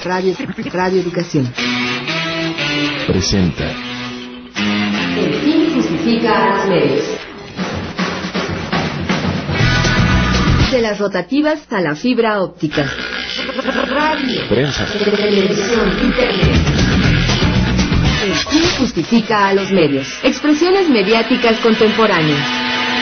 Radio Educación presenta El fin justifica a los medios. De las rotativas a la fibra óptica. Radio, prensa, televisión, internet. El fin justifica a los medios. Expresiones mediáticas contemporáneas.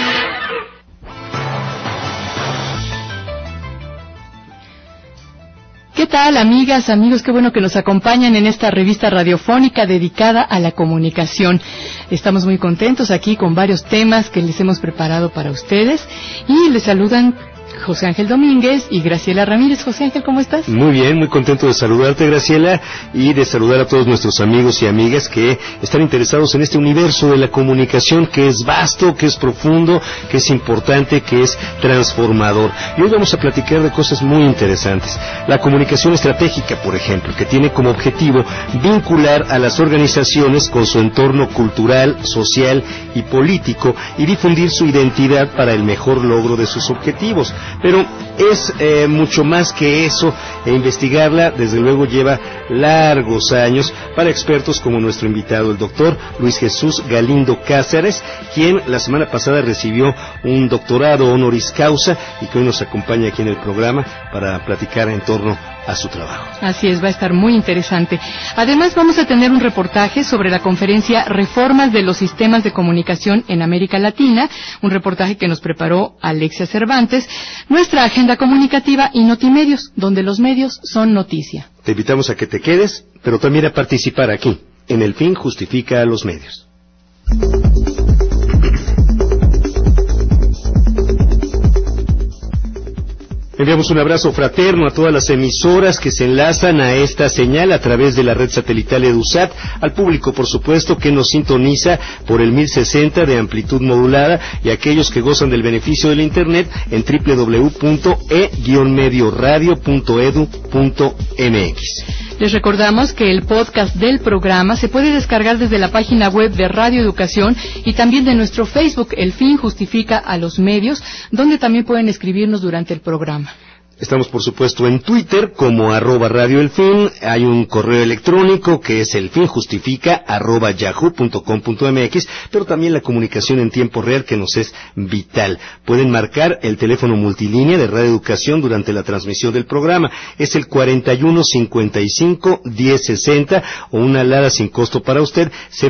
¿Qué tal, amigas, amigos? Qué bueno que nos acompañan en esta revista radiofónica dedicada a la comunicación. Estamos muy contentos aquí con varios temas que les hemos preparado para ustedes y les saludan José Ángel Domínguez y Graciela Ramírez. José Ángel, ¿cómo estás? Muy bien, muy contento de saludarte, Graciela, y de saludar a todos nuestros amigos y amigas que están interesados en este universo de la comunicación que es vasto, que es profundo, que es importante, que es transformador. Y hoy vamos a platicar de cosas muy interesantes. La comunicación estratégica, por ejemplo, que tiene como objetivo vincular a las organizaciones con su entorno cultural, social y político y difundir su identidad para el mejor logro de sus objetivos. Pero es mucho más que eso, e investigarla desde luego lleva largos años para expertos como nuestro invitado, el doctor Luis Jesús Galindo Cáceres, quien la semana pasada recibió un doctorado honoris causa y que hoy nos acompaña aquí en el programa para platicar en torno a su trabajo. Así es, va a estar muy interesante. Además, vamos a tener un reportaje sobre la conferencia Reformas de los Sistemas de Comunicación en América Latina, un reportaje que nos preparó Alexia Cervantes, nuestra agenda comunicativa y Notimedios, donde los medios son noticia. Te invitamos a que te quedes, pero también a participar aquí, en El Fin Justifica a los Medios. Enviamos un abrazo fraterno a todas las emisoras que se enlazan a esta señal a través de la red satelital EduSat, al público, por supuesto, que nos sintoniza por el 1060 de amplitud modulada y aquellos que gozan del beneficio del Internet en www.e-medio-radio.edu.mx. Les recordamos que el podcast del programa se puede descargar desde la página web de Radio Educación y también de nuestro Facebook, El Fin Justifica a los Medios, donde también pueden escribirnos durante el programa. Estamos, por supuesto, en Twitter como @radioelfin. Hay un correo electrónico que es elfinjustifica@yahoo.com.mx, pero también la comunicación en tiempo real que nos es vital. Pueden marcar el teléfono multilínea de Radio Educación durante la transmisión del programa. Es el 4155-1060 o una alada sin costo para usted,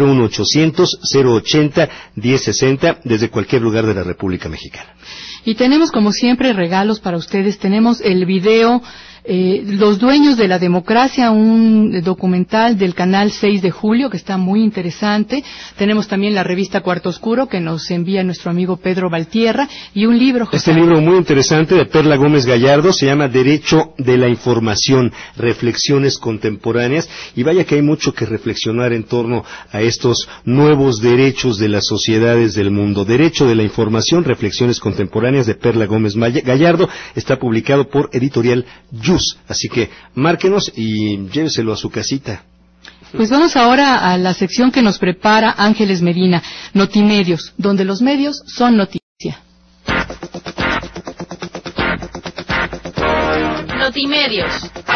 01800-080-1060 desde cualquier lugar de la República Mexicana. Y tenemos, como siempre, regalos para ustedes. Tenemos el video Los Dueños de la Democracia, un documental del canal 6 de Julio que está muy interesante. Tenemos también la revista Cuarto Oscuro que nos envía nuestro amigo Pedro Valtierra y un libro, José. Este libro muy interesante de Perla Gómez Gallardo se llama Derecho de la Información, Reflexiones Contemporáneas, y vaya que hay mucho que reflexionar en torno a estos nuevos derechos de las sociedades del mundo. Derecho de la Información, Reflexiones Contemporáneas de Perla Gómez Gallardo, está publicado por Editorial Yus. Así que márquenos y lléveselo a su casita. Pues vamos ahora a la sección que nos prepara Ángeles Medina, Notimedios, donde los medios son noticia. Notimedios.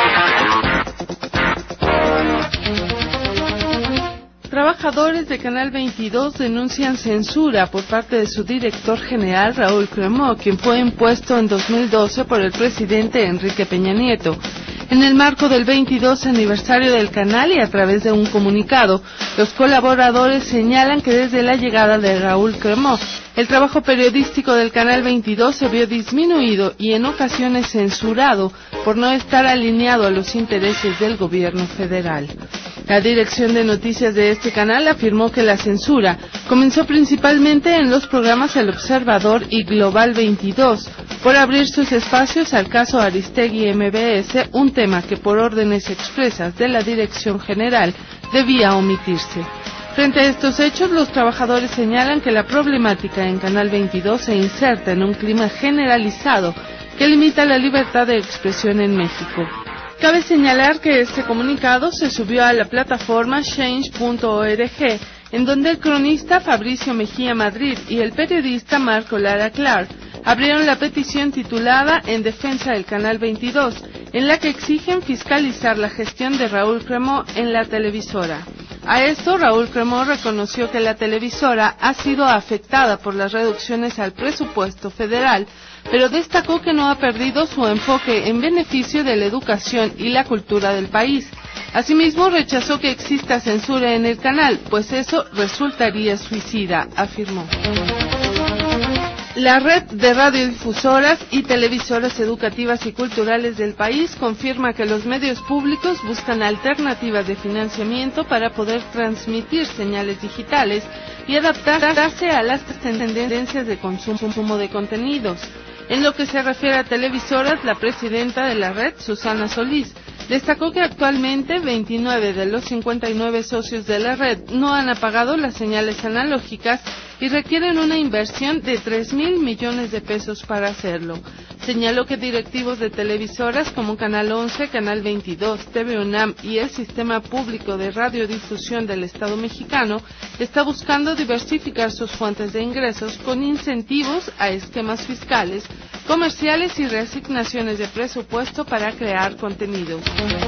Trabajadores de Canal 22 denuncian censura por parte de su director general, Raúl Cremó, quien fue impuesto en 2012 por el presidente Enrique Peña Nieto. En el marco del 22 aniversario del canal y a través de un comunicado, los colaboradores señalan que desde la llegada de Raúl Cremó, el trabajo periodístico del Canal 22 se vio disminuido y en ocasiones censurado por no estar alineado a los intereses del gobierno federal. La dirección de noticias de este canal afirmó que la censura comenzó principalmente en los programas El Observador y Global 22, por abrir sus espacios al caso Aristegui MBS, un tema que por órdenes expresas de la dirección general debía omitirse. Frente a estos hechos, los trabajadores señalan que la problemática en Canal 22 se inserta en un clima generalizado que limita la libertad de expresión en México. Cabe señalar que este comunicado se subió a la plataforma change.org, en donde el cronista Fabricio Mejía Madrid y el periodista Marco Lara Clark abrieron la petición titulada En defensa del Canal 22, en la que exigen fiscalizar la gestión de Raúl Cremó en la televisora. A esto, Raúl Cremó reconoció que la televisora ha sido afectada por las reducciones al presupuesto federal, pero destacó que no ha perdido su enfoque en beneficio de la educación y la cultura del país. Asimismo, rechazó que exista censura en el canal, pues eso resultaría suicida, afirmó. La red de radiodifusoras y televisoras educativas y culturales del país confirma que los medios públicos buscan alternativas de financiamiento para poder transmitir señales digitales y adaptarse a las tendencias de consumo de contenidos. En lo que se refiere a televisoras, la presidenta de la red, Susana Solís, destacó que actualmente 29 de los 59 socios de la red no han apagado las señales analógicas y requieren una inversión de 3,000 millones de pesos para hacerlo. Señaló que directivos de televisoras como Canal 11, Canal 22, TV UNAM y el Sistema Público de Radiodifusión del Estado mexicano está buscando diversificar sus fuentes de ingresos con incentivos a esquemas fiscales, comerciales y reasignaciones de presupuesto para crear contenidos.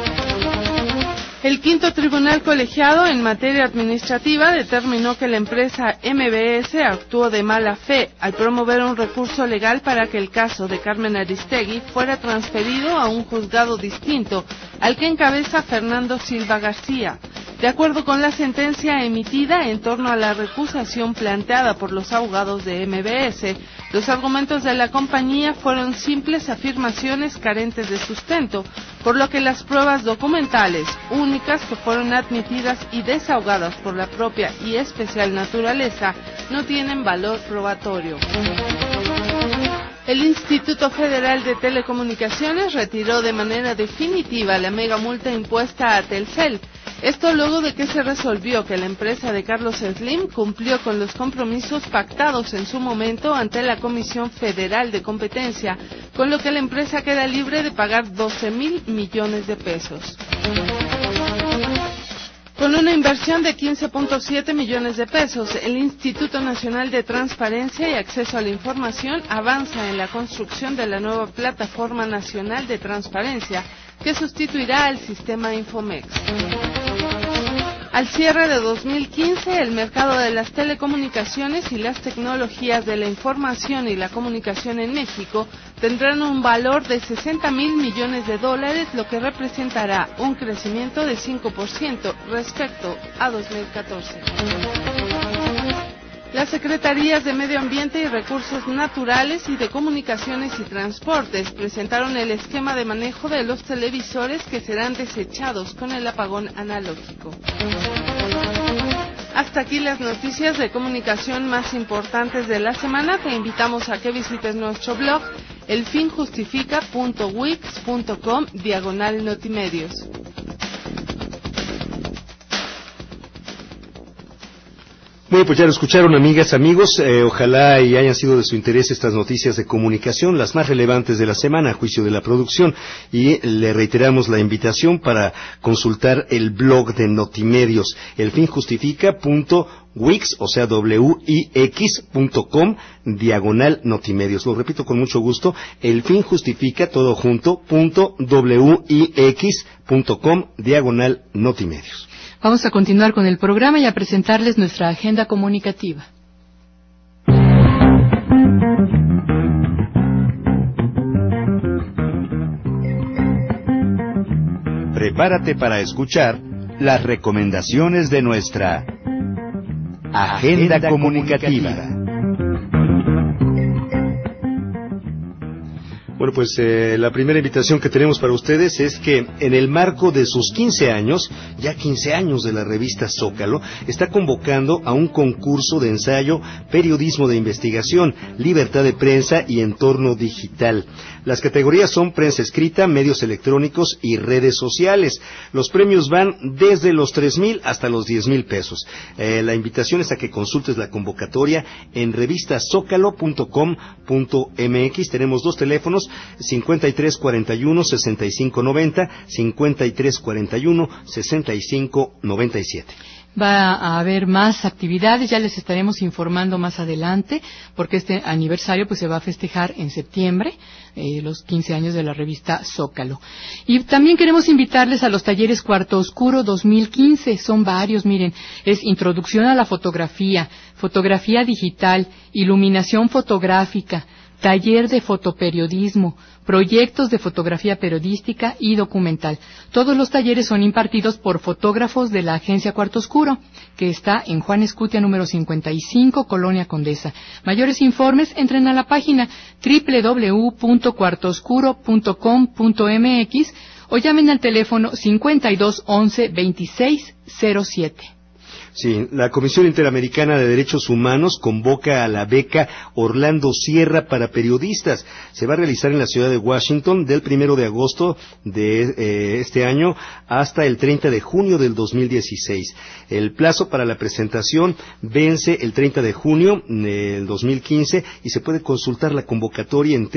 El quinto tribunal colegiado en materia administrativa determinó que la empresa MBS actuó de mala fe al promover un recurso legal para que el caso de Carmen Aristegui fuera transferido a un juzgado distinto al que encabeza Fernando Silva García. De acuerdo con la sentencia emitida en torno a la recusación planteada por los abogados de MBS, los argumentos de la compañía fueron simples afirmaciones carentes de sustento, por lo que las pruebas documentales, únicas que fueron admitidas y desahogadas por la propia y especial naturaleza, no tienen valor probatorio. El Instituto Federal de Telecomunicaciones retiró de manera definitiva la mega multa impuesta a Telcel. Esto luego de que se resolvió que la empresa de Carlos Slim cumplió con los compromisos pactados en su momento ante la Comisión Federal de Competencia, con lo que la empresa queda libre de pagar 12,000 millones de pesos. Con una inversión de 15.7 millones de pesos, el Instituto Nacional de Transparencia y Acceso a la Información avanza en la construcción de la nueva Plataforma Nacional de Transparencia que sustituirá al sistema Infomex. Al cierre de 2015, el mercado de las telecomunicaciones y las tecnologías de la información y la comunicación en México tendrán un valor de 60,000 millones de dólares, lo que representará un crecimiento de 5% respecto a 2014. Las Secretarías de Medio Ambiente y Recursos Naturales y de Comunicaciones y Transportes presentaron el esquema de manejo de los televisores que serán desechados con el apagón analógico. Hasta aquí las noticias de comunicación más importantes de la semana. Te invitamos a que visites nuestro blog elfinjustifica.wix.com/notimedios. Bueno, pues ya lo escucharon, amigas, amigos. Ojalá y hayan sido de su interés estas noticias de comunicación, las más relevantes de la semana, a juicio de la producción. Y le reiteramos la invitación para consultar el blog de Notimedios, elfinjustifica.wix, o sea, wix.com/notimedios. Lo repito con mucho gusto, elfinjustifica, todo junto, .wix.com/notimedios. Vamos a continuar con el programa y a presentarles nuestra agenda comunicativa. Prepárate para escuchar las recomendaciones de nuestra agenda comunicativa. Bueno, pues la primera invitación que tenemos para ustedes es que en el marco de sus 15 años, ya 15 años de la revista Zócalo, está convocando a un concurso de ensayo, periodismo de investigación, libertad de prensa y entorno digital. Las categorías son prensa escrita, medios electrónicos y redes sociales. Los premios van desde los 3,000 hasta los 10,000 pesos. La invitación es a que consultes la convocatoria en revistasocalo.com.mx. Tenemos dos teléfonos, 5341-6590, 5341-6597. Va a haber más actividades, ya les estaremos informando más adelante, porque este aniversario pues se va a festejar en septiembre, los 15 años de la revista Zócalo. Y también queremos invitarles a los talleres Cuarto Oscuro 2015, son varios, miren, es Introducción a la Fotografía, Fotografía Digital, Iluminación Fotográfica, Taller de Fotoperiodismo, Proyectos de Fotografía Periodística y Documental. Todos los talleres son impartidos por fotógrafos de la agencia Cuarto Oscuro, que está en Juan Escutia número 55, Colonia Condesa. Mayores informes, entren a la página www.cuartooscuro.com.mx o llamen al teléfono 52 11 26 07. Sí, la Comisión Interamericana de Derechos Humanos convoca a la beca Orlando Sierra para periodistas. Se va a realizar en la ciudad de Washington del 1 de agosto de este año hasta el 30 de junio del 2016. El plazo para la presentación vence el 30 de junio del 2015 y se puede consultar la convocatoria en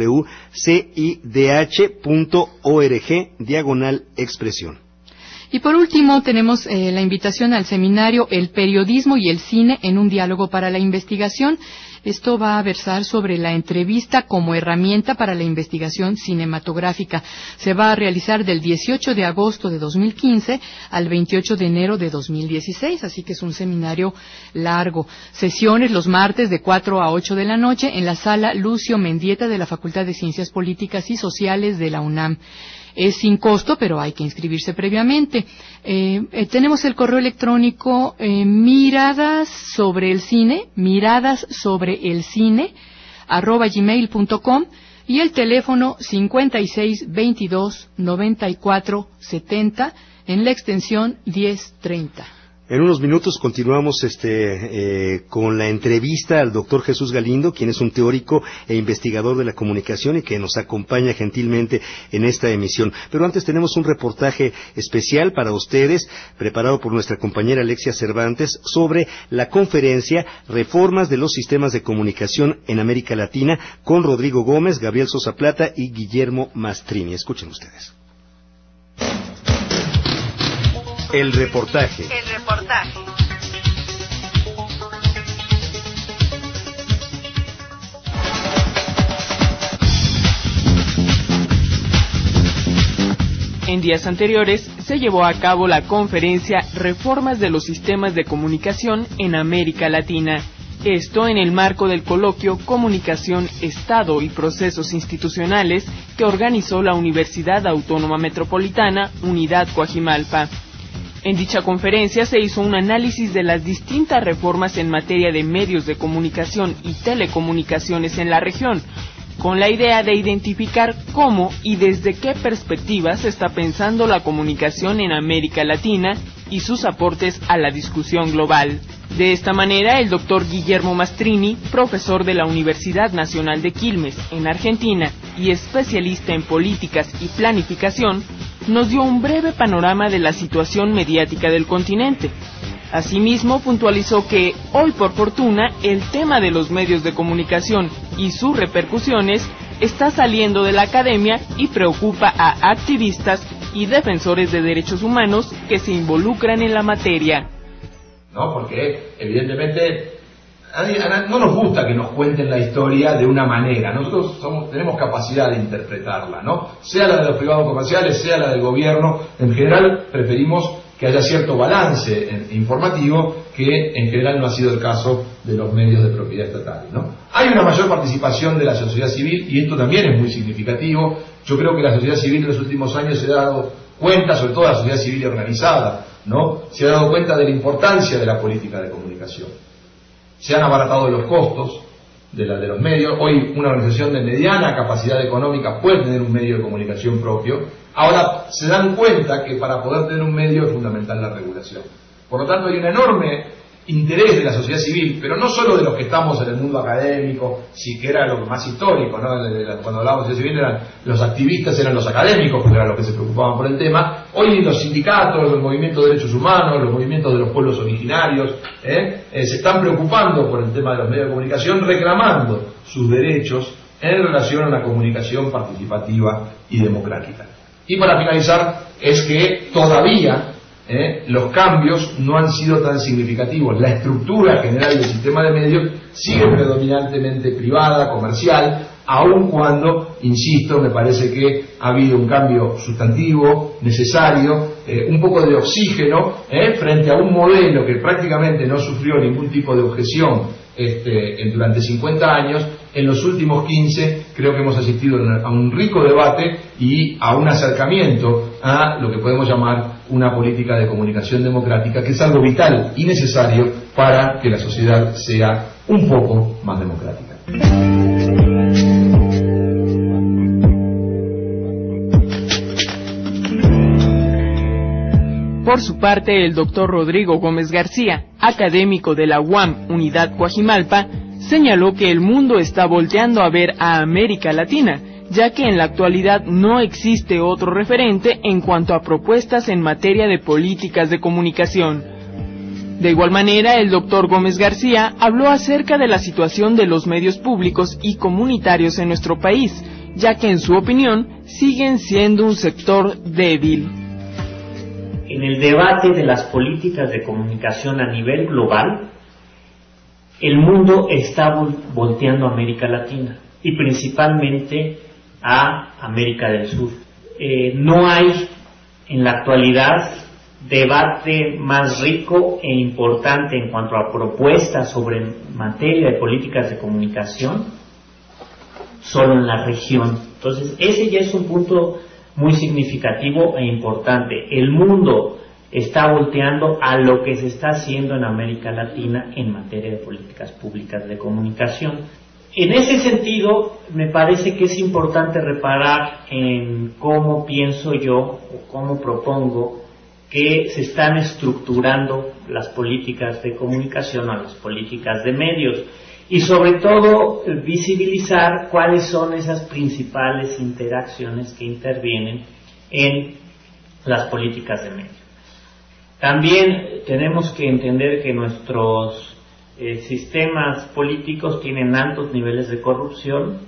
www.cidh.org/expresión. Y por último tenemos la invitación al seminario El periodismo y el cine en un diálogo para la investigación. Esto va a versar sobre la entrevista como herramienta para la investigación cinematográfica. Se va a realizar del 18 de agosto de 2015 al 28 de enero de 2016, así que es un seminario largo. Sesiones los martes de 4 a 8 de la noche en la sala Lucio Mendieta de la Facultad de Ciencias Políticas y Sociales de la UNAM. Es sin costo, pero hay que inscribirse previamente. Tenemos el correo electrónico miradas sobre el cine @gmail.com y el teléfono 56 22 94 70 en la extensión 1030. En unos minutos continuamos con la entrevista al doctor Jesús Galindo, quien es un teórico e investigador de la comunicación y que nos acompaña gentilmente en esta emisión. Pero antes tenemos un reportaje especial para ustedes, preparado por nuestra compañera Alexia Cervantes, sobre la conferencia Reformas de los Sistemas de Comunicación en América Latina, con Rodrigo Gómez, Gabriel Sosa Plata y Guillermo Mastrini. Escuchen ustedes. El reportaje. En días anteriores se llevó a cabo la conferencia Reformas de los Sistemas de Comunicación en América Latina. Esto en el marco del coloquio Comunicación, Estado y Procesos Institucionales que organizó la Universidad Autónoma Metropolitana, Unidad Coajimalpa. En dicha conferencia se hizo un análisis de las distintas reformas en materia de medios de comunicación y telecomunicaciones en la región, con la idea de identificar cómo y desde qué perspectiva se está pensando la comunicación en América Latina y sus aportes a la discusión global. De esta manera, el doctor Guillermo Mastrini, profesor de la Universidad Nacional de Quilmes, en Argentina, y especialista en políticas y planificación, nos dio un breve panorama de la situación mediática del continente. Asimismo, puntualizó que, hoy por fortuna, el tema de los medios de comunicación y sus repercusiones está saliendo de la academia y preocupa a activistas y defensores de derechos humanos que se involucran en la materia. ¿No? Porque, evidentemente, no nos gusta que nos cuenten la historia de una manera. Nosotros tenemos capacidad de interpretarla, ¿no? Sea la de los privados comerciales, sea la del gobierno. En general, preferimos que haya cierto balance informativo, que en general no ha sido el caso de los medios de propiedad estatal, ¿no? Hay una mayor participación de la sociedad civil, y esto también es muy significativo. Yo creo que la sociedad civil en los últimos años se ha dado cuenta, sobre todo la sociedad civil organizada, ¿no? Se ha dado cuenta de la importancia de la política de comunicación. Se han abaratado los costos de los medios. Hoy una organización de mediana capacidad económica puede tener un medio de comunicación propio. Ahora se dan cuenta que para poder tener un medio es fundamental la regulación. Por lo tanto, hay un enorme interés de la sociedad civil, pero no solo de los que estamos en el mundo académico, sí, que era lo más histórico, ¿no? Cuando hablábamos de sociedad civil, los activistas eran los académicos, porque eran los que se preocupaban por el tema. Hoy los sindicatos, los movimientos de derechos humanos, los movimientos de los pueblos originarios, se están preocupando por el tema de los medios de comunicación, reclamando sus derechos en relación a una comunicación participativa y democrática. Y para finalizar, es que todavía los cambios no han sido tan significativos. La estructura general del sistema de medios sigue predominantemente privada, comercial, aun cuando, insisto, me parece que ha habido un cambio sustantivo, necesario, un poco de oxígeno, frente a un modelo que prácticamente no sufrió ningún tipo de objeción durante 50 años. En los últimos 15 creo que hemos asistido a un rico debate y a un acercamiento a lo que podemos llamar una política de comunicación democrática, que es algo vital y necesario para que la sociedad sea un poco más democrática. Por su parte, el doctor Rodrigo Gómez García, académico de la UAM Unidad Coajimalpa, señaló que el mundo está volteando a ver a América Latina, ya que en la actualidad no existe otro referente en cuanto a propuestas en materia de políticas de comunicación. De igual manera, el doctor Gómez García habló acerca de la situación de los medios públicos y comunitarios en nuestro país, ya que en su opinión siguen siendo un sector débil. En el debate de las políticas de comunicación a nivel global, el mundo está volteando a América Latina y principalmente a América del Sur. No hay en la actualidad debate más rico e importante en cuanto a propuestas sobre materia de políticas de comunicación solo en la región. Entonces ese ya es un punto muy significativo e importante. El mundo está volteando a lo que se está haciendo en América Latina en materia de políticas públicas de comunicación. En ese sentido, me parece que es importante reparar en cómo pienso yo o cómo propongo que se están estructurando las políticas de comunicación o las políticas de medios y sobre todo visibilizar cuáles son esas principales interacciones que intervienen en las políticas de medios. También tenemos que entender que nuestros sistemas políticos tienen altos niveles de corrupción,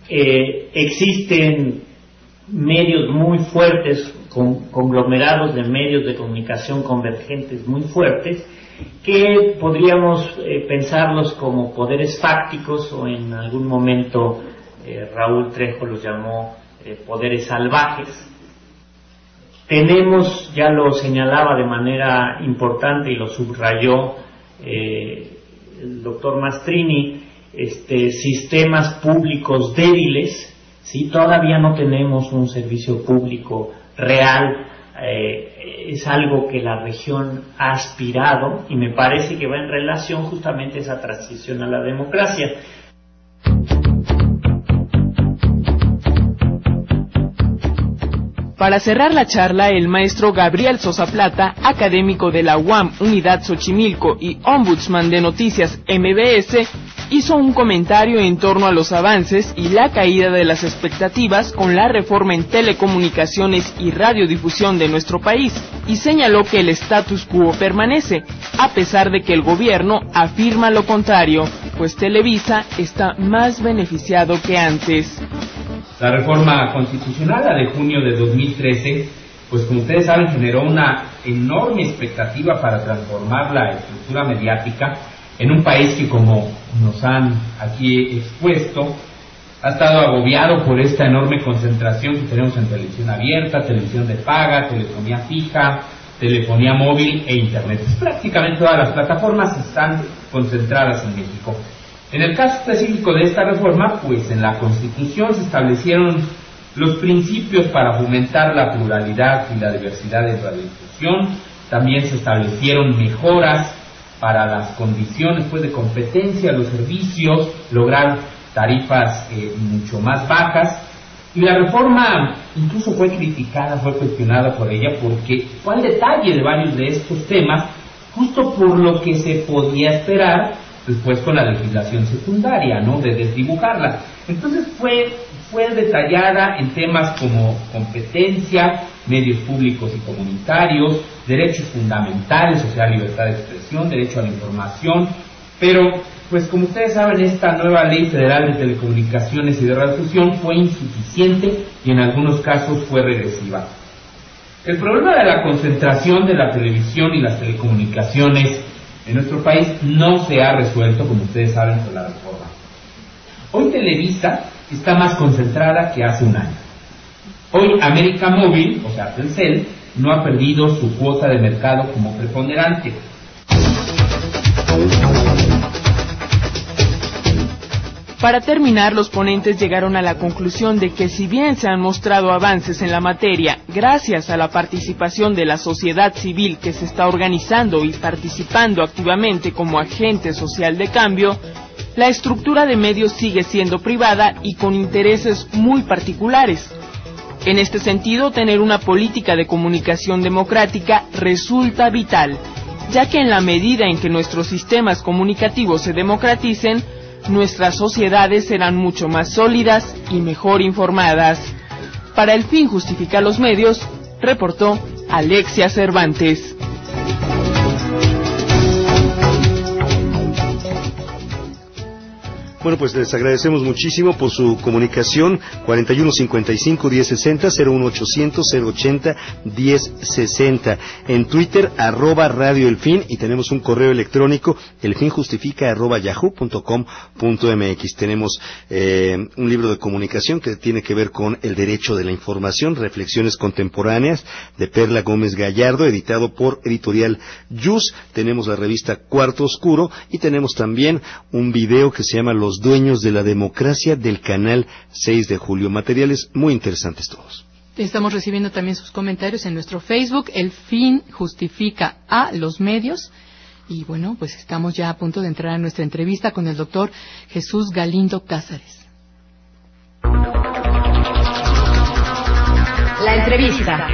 existen medios muy fuertes, conglomerados de medios de comunicación convergentes muy fuertes, que podríamos pensarlos como poderes fácticos o en algún momento Raúl Trejo los llamó poderes salvajes. Tenemos, ya lo señalaba de manera importante y lo subrayó el doctor Mastrini, sistemas públicos débiles, ¿sí? Todavía no tenemos un servicio público real, es algo que la región ha aspirado y me parece que va en relación justamente a esa transición a la democracia. Para cerrar la charla, el maestro Gabriel Sosa Plata, académico de la UAM Unidad Xochimilco y ombudsman de Noticias MBS, hizo un comentario en torno a los avances y la caída de las expectativas con la reforma en telecomunicaciones y radiodifusión de nuestro país y señaló que el status quo permanece, a pesar de que el gobierno afirma lo contrario, pues Televisa está más beneficiado que antes. La reforma constitucional, la de junio de 2013, pues como ustedes saben, generó una enorme expectativa para transformar la estructura mediática en un país que, como nos han aquí expuesto, ha estado agobiado por esta enorme concentración que tenemos en televisión abierta, televisión de paga, telefonía fija, telefonía móvil e internet. Prácticamente todas las plataformas están concentradas en México. En el caso específico de esta reforma, pues en la Constitución se establecieron los principios para fomentar la pluralidad y la diversidad de radiodifusión. También se establecieron mejoras para las condiciones de competencia, los servicios, lograr tarifas mucho más bajas. Y la reforma incluso fue criticada, fue cuestionada por ella, porque fue al detalle de varios de estos temas, justo por lo que se podía esperar después con la legislación secundaria, ¿no?, de desdibujarla. Entonces fue detallada en temas como competencia, medios públicos y comunitarios, derechos fundamentales, o sea, libertad de expresión, derecho a la información, pero, pues como ustedes saben, esta nueva Ley Federal de Telecomunicaciones y de Radiodifusión fue insuficiente y en algunos casos fue regresiva. El problema de la concentración de la televisión y las telecomunicaciones en nuestro país no se ha resuelto, como ustedes saben, con la reforma. Hoy Televisa está más concentrada que hace un año. Hoy América Móvil, o sea Telcel, no ha perdido su cuota de mercado como preponderante. Para terminar, los ponentes llegaron a la conclusión de que si bien se han mostrado avances en la materia gracias a la participación de la sociedad civil que se está organizando y participando activamente como agente social de cambio, la estructura de medios sigue siendo privada y con intereses muy particulares. En este sentido, tener una política de comunicación democrática resulta vital, ya que en la medida en que nuestros sistemas comunicativos se democraticen, nuestras sociedades serán mucho más sólidas y mejor informadas. Para El Fin Justifica los Medios, reportó Alexia Cervantes. Bueno, pues les agradecemos muchísimo por su comunicación. 4155-1060, 01800-080-1060. En Twitter, @Radio El Fin, y tenemos un correo electrónico, elfinjustifica@yahoo.com.mx. Tenemos un libro de comunicación que tiene que ver con el derecho de la información, reflexiones contemporáneas, de Perla Gómez Gallardo, editado por Editorial Yus. Tenemos la revista Cuarto Oscuro, y tenemos también un video que se llama Los Dueños de la Democracia, del canal 6 de Julio. Materiales muy interesantes todos. Estamos recibiendo también sus comentarios en nuestro Facebook. El Fin Justifica a los Medios. Y bueno, pues estamos ya a punto de entrar a nuestra entrevista con el doctor Jesús Galindo Cázares. La entrevista.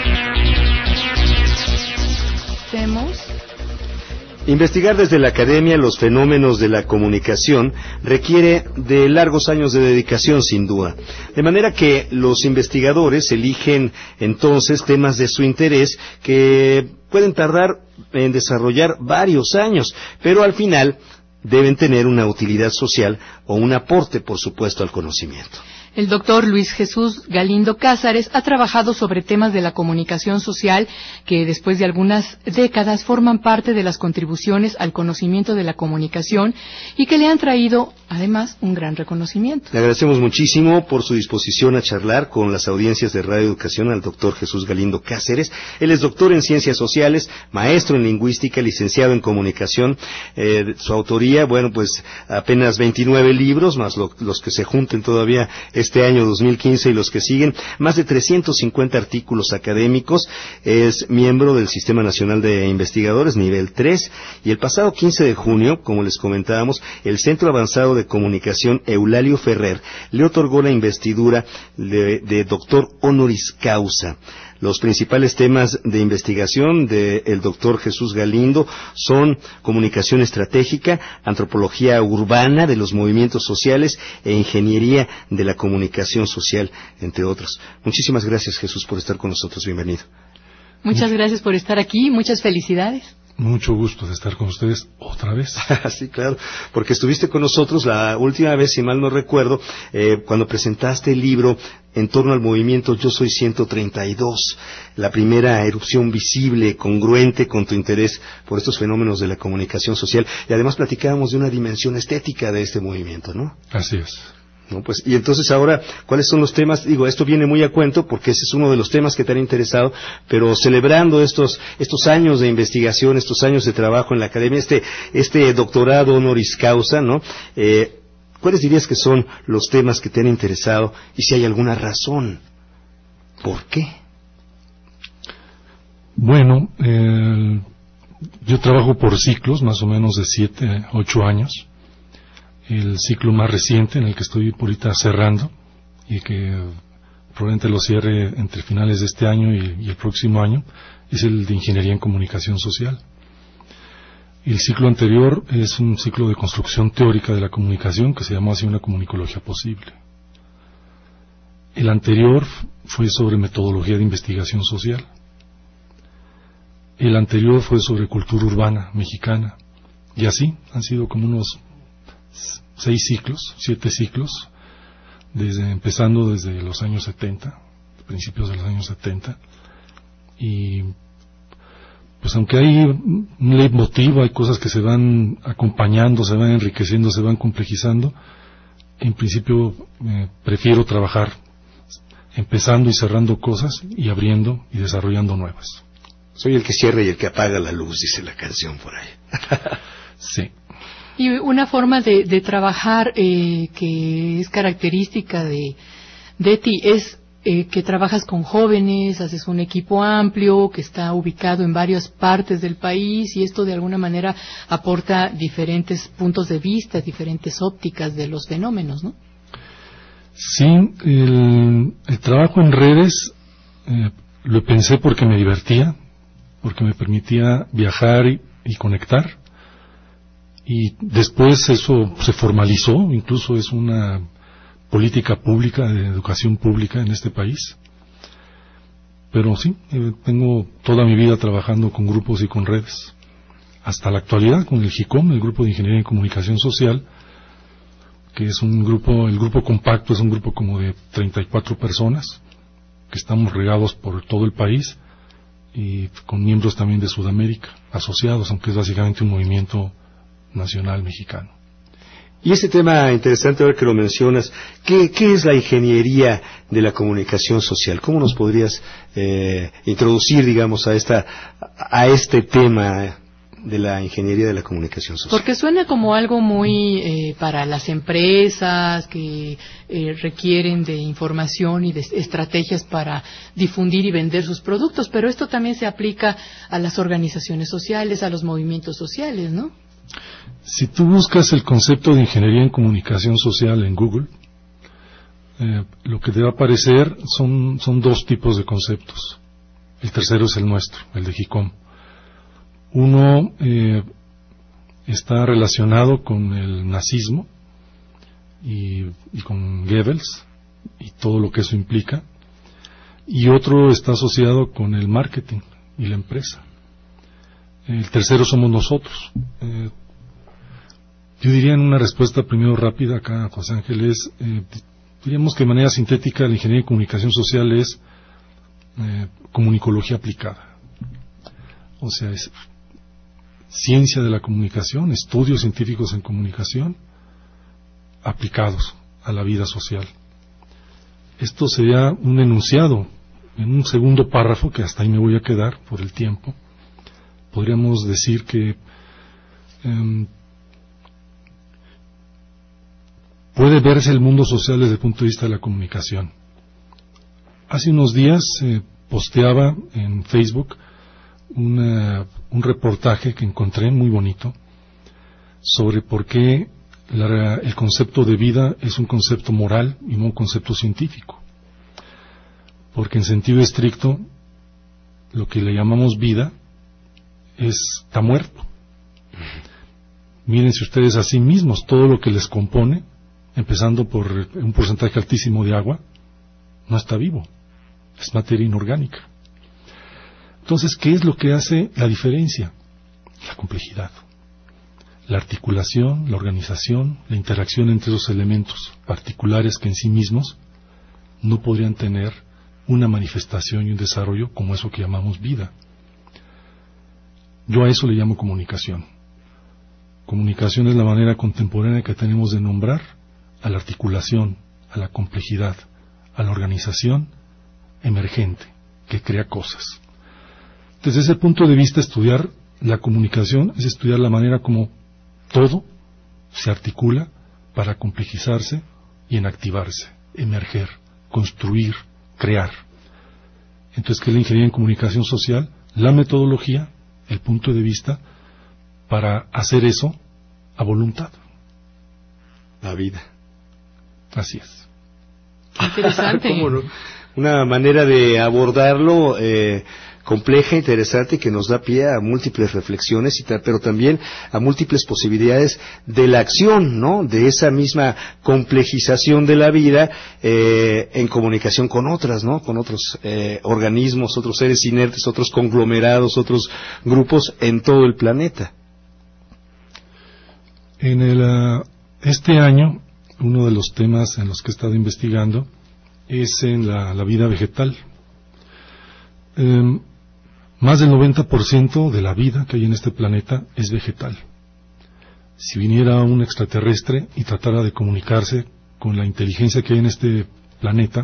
Investigar desde la academia los fenómenos de la comunicación requiere de largos años de dedicación, sin duda. De manera que los investigadores eligen entonces temas de su interés que pueden tardar en desarrollar varios años, pero al final deben tener una utilidad social o un aporte, por supuesto, al conocimiento. El doctor Luis Jesús Galindo Cázares ha trabajado sobre temas de la comunicación social que después de algunas décadas forman parte de las contribuciones al conocimiento de la comunicación y que le han traído, además, un gran reconocimiento. Le agradecemos muchísimo por su disposición a charlar con las audiencias de Radio Educación al doctor Jesús Galindo Cázares. Él es doctor en Ciencias Sociales, maestro en Lingüística, licenciado en Comunicación. Su autoría, bueno, pues apenas 29 libros, más los que se junten todavía este año 2015 y los que siguen, más de 350 artículos académicos. Es miembro del Sistema Nacional de Investigadores, nivel 3, y el pasado 15 de junio, como les comentábamos, el Centro Avanzado de Comunicación Eulalio Ferrer le otorgó la investidura de doctor honoris causa. Los principales temas de investigación del doctor Jesús Galindo son comunicación estratégica, antropología urbana de los movimientos sociales e ingeniería de la comunicación social, entre otros. Muchísimas gracias, Jesús, por estar con nosotros. Bienvenido. Muchas gracias por estar aquí. Muchas felicidades. Mucho gusto de estar con ustedes otra vez. Sí, claro, porque estuviste con nosotros la última vez, si mal no recuerdo, cuando presentaste el libro en torno al movimiento Yo Soy 132, la primera erupción visible, congruente con tu interés por estos fenómenos de la comunicación social, y además platicábamos de una dimensión estética de este movimiento, ¿no? Así es. ¿No? Pues, y entonces ahora, ¿cuáles son los temas? Digo, esto viene muy a cuento porque ese es uno de los temas que te han interesado, pero celebrando estos años de investigación, estos años de trabajo en la academia, este doctorado honoris causa, ¿no? ¿Cuáles dirías que son los temas que te han interesado y si hay alguna razón? ¿Por qué? Bueno, yo trabajo por ciclos, más o menos de 7, 8 años. El ciclo más reciente en el que estoy ahorita cerrando y que probablemente lo cierre entre finales de este año y el próximo año es el de Ingeniería en Comunicación Social. El ciclo anterior es un ciclo de construcción teórica de la comunicación que se llamó así Una Comunicología Posible. El anterior fue sobre metodología de investigación social. El anterior fue sobre cultura urbana mexicana. Y así han sido como unos 7 ciclos, empezando desde los años 70, principios de los años 70, Y pues aunque hay un leitmotiv, hay cosas que se van acompañando, se van enriqueciendo, se van complejizando, en principio prefiero trabajar empezando y cerrando cosas y abriendo y desarrollando nuevas. Soy el que cierra y el que apaga la luz, dice la canción por ahí. Sí. Y una forma de trabajar que es característica de ti es que trabajas con jóvenes, haces un equipo amplio que está ubicado en varias partes del país, y esto de alguna manera aporta diferentes puntos de vista, diferentes ópticas de los fenómenos, ¿no? Sí, el trabajo en redes lo pensé porque me divertía, porque me permitía viajar y conectar, y después eso se formalizó, incluso es una política pública de educación pública en este país. Pero sí, tengo toda mi vida trabajando con grupos y con redes, hasta la actualidad con el GICOM, el Grupo de Ingeniería en Comunicación Social, que es un grupo, el grupo compacto es un grupo como de 34 personas, que estamos regados por todo el país, y con miembros también de Sudamérica, asociados, aunque es básicamente un movimiento nacional mexicano. Y este tema interesante ahora que lo mencionas, ¿qué es la ingeniería de la comunicación social? ¿Cómo nos podrías introducir, digamos, a este tema de la ingeniería de la comunicación social? Porque suena como algo muy para las empresas que requieren de información y de estrategias para difundir y vender sus productos, pero esto también se aplica a las organizaciones sociales, a los movimientos sociales, ¿no? Si tú buscas el concepto de ingeniería en comunicación social en Google, lo que te va a aparecer son dos tipos de conceptos. El tercero es el nuestro, el de GICOM. Uno está relacionado con el nazismo y con Goebbels y todo lo que eso implica, y otro está asociado con el marketing y la empresa. El tercero somos nosotros. Yo diría en una respuesta primero rápida acá, José Ángel, diríamos que de manera sintética la ingeniería en comunicación social es comunicología aplicada. O sea, es ciencia de la comunicación, estudios científicos en comunicación aplicados a la vida social. Esto sería un enunciado en un segundo párrafo, que hasta ahí me voy a quedar por el tiempo. Podríamos decir que puede verse el mundo social desde el punto de vista de la comunicación. Hace unos días posteaba en Facebook un reportaje que encontré muy bonito sobre por qué el concepto de vida es un concepto moral y no un concepto científico. Porque en sentido estricto, lo que le llamamos vida está muerto. Mírense ustedes a sí mismos, todo lo que les compone, empezando por un porcentaje altísimo de agua, no está vivo, es materia inorgánica. Entonces, ¿qué es lo que hace la diferencia? La complejidad, la articulación, la organización, la interacción entre esos elementos particulares que en sí mismos no podrían tener una manifestación y un desarrollo como eso que llamamos vida. Yo a eso le llamo comunicación. Comunicación es la manera contemporánea que tenemos de nombrar a la articulación, a la complejidad, a la organización emergente que crea cosas. Desde ese punto de vista, estudiar la comunicación es estudiar la manera como todo se articula para complejizarse y en activarse, emerger, construir, crear. Entonces, ¿qué es la ingeniería en comunicación social? La metodología, el punto de vista para hacer eso a voluntad. La vida. Así es. Interesante. ¿Cómo no? Una manera de abordarlo compleja, interesante, que nos da pie a múltiples reflexiones, pero también a múltiples posibilidades de la acción, ¿no? De esa misma complejización de la vida en comunicación con otras, ¿no? Con otros organismos, otros seres inertes, otros conglomerados, otros grupos en todo el planeta. Este año, uno de los temas en los que he estado investigando es en la vida vegetal. Más del 90% de la vida que hay en este planeta es vegetal. Si viniera un extraterrestre y tratara de comunicarse con la inteligencia que hay en este planeta,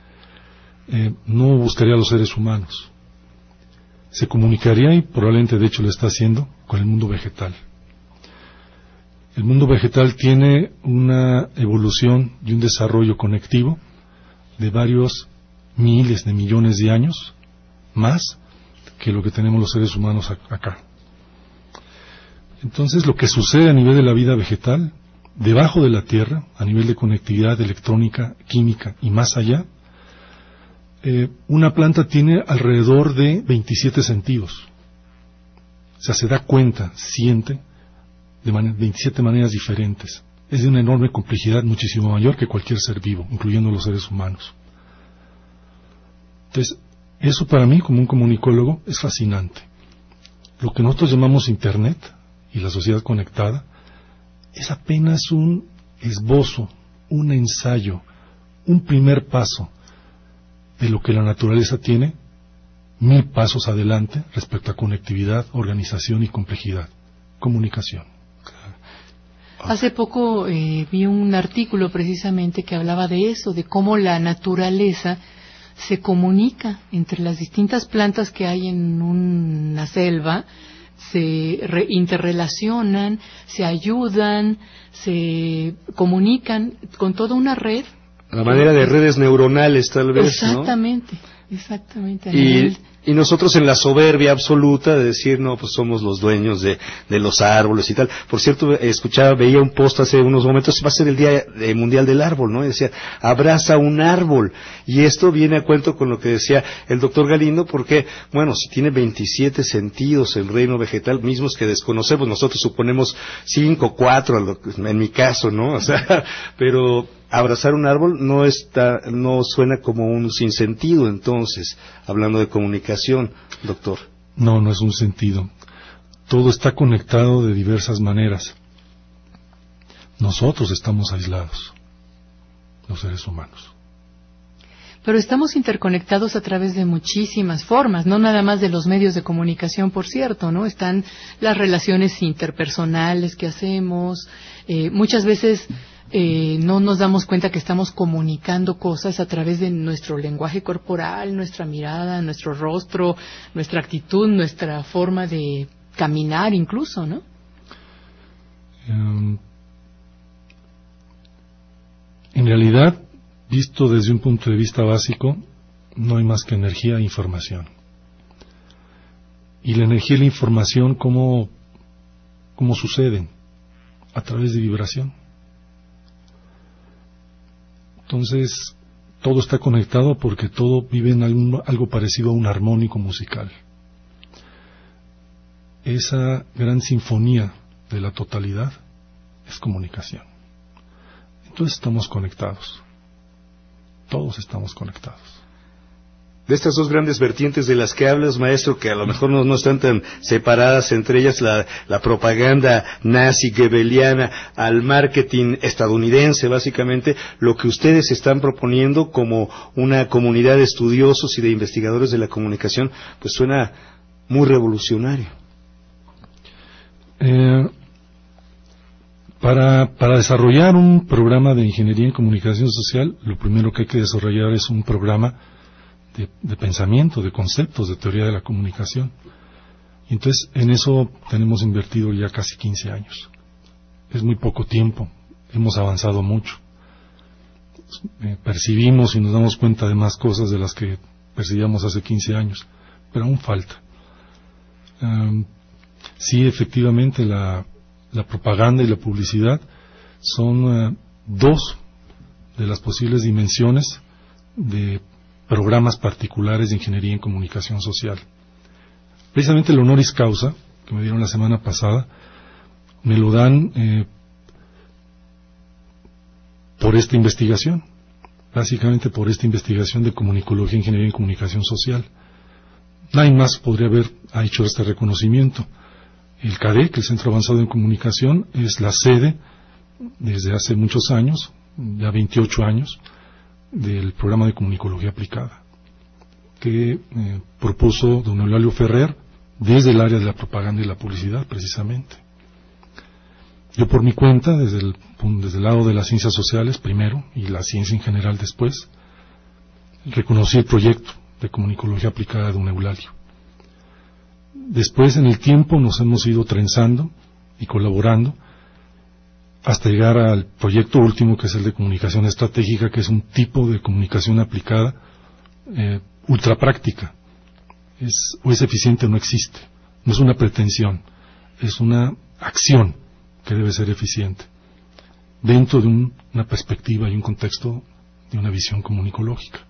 no buscaría a los seres humanos. Se comunicaría, y probablemente de hecho lo está haciendo, con el mundo vegetal. El mundo vegetal tiene una evolución y un desarrollo conectivo de varios miles de millones de años, más que lo que tenemos los seres humanos acá. Entonces, lo que sucede a nivel de la vida vegetal, debajo de la Tierra, a nivel de conectividad electrónica, química y más allá, una planta tiene alrededor de 27 sentidos. O sea, se da cuenta, siente, de 27 maneras diferentes. Es de una enorme complejidad, muchísimo mayor que cualquier ser vivo, incluyendo los seres humanos. Entonces, eso para mí, como un comunicólogo, es fascinante. Lo que nosotros llamamos Internet y la sociedad conectada es apenas un esbozo, un ensayo, un primer paso de lo que la naturaleza tiene 1000 pasos adelante respecto a conectividad, organización y complejidad. Comunicación. Hace poco vi un artículo precisamente que hablaba de eso, de cómo la naturaleza se comunica entre las distintas plantas que hay en una selva, se interrelacionan, se ayudan, se comunican con toda una red. La manera de redes neuronales, tal vez, exactamente, ¿no? Exactamente. Y nosotros en la soberbia absoluta de decir, no, pues somos los dueños de los árboles y tal. Por cierto, veía un post hace unos momentos, va a ser el Día Mundial del Árbol, ¿no? Y decía, abraza un árbol. Y esto viene a cuento con lo que decía el doctor Galindo, porque, bueno, si tiene 27 sentidos el reino vegetal, mismos que desconocemos, nosotros suponemos 5, 4, en mi caso, ¿no? O sea, pero abrazar un árbol no suena como un sinsentido, entonces, hablando de comunicación, doctor. No es un sentido. Todo está conectado de diversas maneras. Nosotros estamos aislados, los seres humanos. Pero estamos interconectados a través de muchísimas formas, no nada más de los medios de comunicación, por cierto, ¿no? Están las relaciones interpersonales que hacemos, muchas veces no nos damos cuenta que estamos comunicando cosas a través de nuestro lenguaje corporal, nuestra mirada, nuestro rostro, nuestra actitud, nuestra forma de caminar incluso, ¿no? En realidad, visto desde un punto de vista básico, no hay más que energía e información. Y la energía y la información, ¿cómo suceden? A través de vibración. Entonces, todo está conectado porque todo vive en algo parecido a un armónico musical. Esa gran sinfonía de la totalidad es comunicación. Entonces estamos conectados. Todos estamos conectados. De estas dos grandes vertientes de las que hablas, maestro, que a lo mejor no están tan separadas, entre ellas la propaganda nazi goebbeliana al marketing estadounidense, básicamente, lo que ustedes están proponiendo como una comunidad de estudiosos y de investigadores de la comunicación, pues suena muy revolucionario. Para desarrollar un programa de ingeniería en comunicación social, lo primero que hay que desarrollar es un programa de pensamiento, de conceptos, de teoría de la comunicación. Y entonces en eso tenemos invertido ya casi 15 años. Es muy poco tiempo, hemos avanzado mucho. Percibimos y nos damos cuenta de más cosas de las que percibíamos hace 15 años, pero aún falta. Sí, efectivamente, la propaganda y la publicidad son dos de las posibles dimensiones de programas particulares de ingeniería en comunicación social. Precisamente el honoris causa, que me dieron la semana pasada, me lo dan por esta investigación, básicamente por esta investigación de comunicología, ingeniería en comunicación social. Nadie más podría haber hecho este reconocimiento. El CADEC, el Centro Avanzado en Comunicación, es la sede desde hace muchos años, ya 28 años, del programa de comunicología aplicada. que propuso don Eulalio Ferrer desde el área de la propaganda y la publicidad, precisamente. Yo por mi cuenta, desde el lado de las ciencias sociales primero y la ciencia en general después, reconocí el proyecto de comunicología aplicada de don Eulalio. Después, en el tiempo, nos hemos ido trenzando y colaborando hasta llegar al proyecto último, que es el de comunicación estratégica, que es un tipo de comunicación aplicada ultra práctica. O es eficiente o no existe. No es una pretensión, es una acción que debe ser eficiente dentro de una perspectiva y un contexto de una visión comunicológica.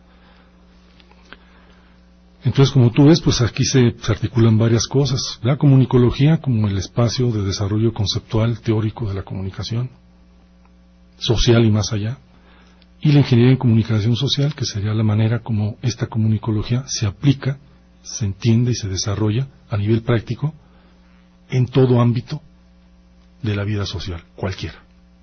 Entonces, como tú ves, pues aquí se articulan varias cosas. La comunicología como el espacio de desarrollo conceptual teórico de la comunicación social y más allá, y la ingeniería en comunicación social, que sería la manera como esta comunicología se aplica, se entiende y se desarrolla a nivel práctico en todo ámbito de la vida social, cualquiera.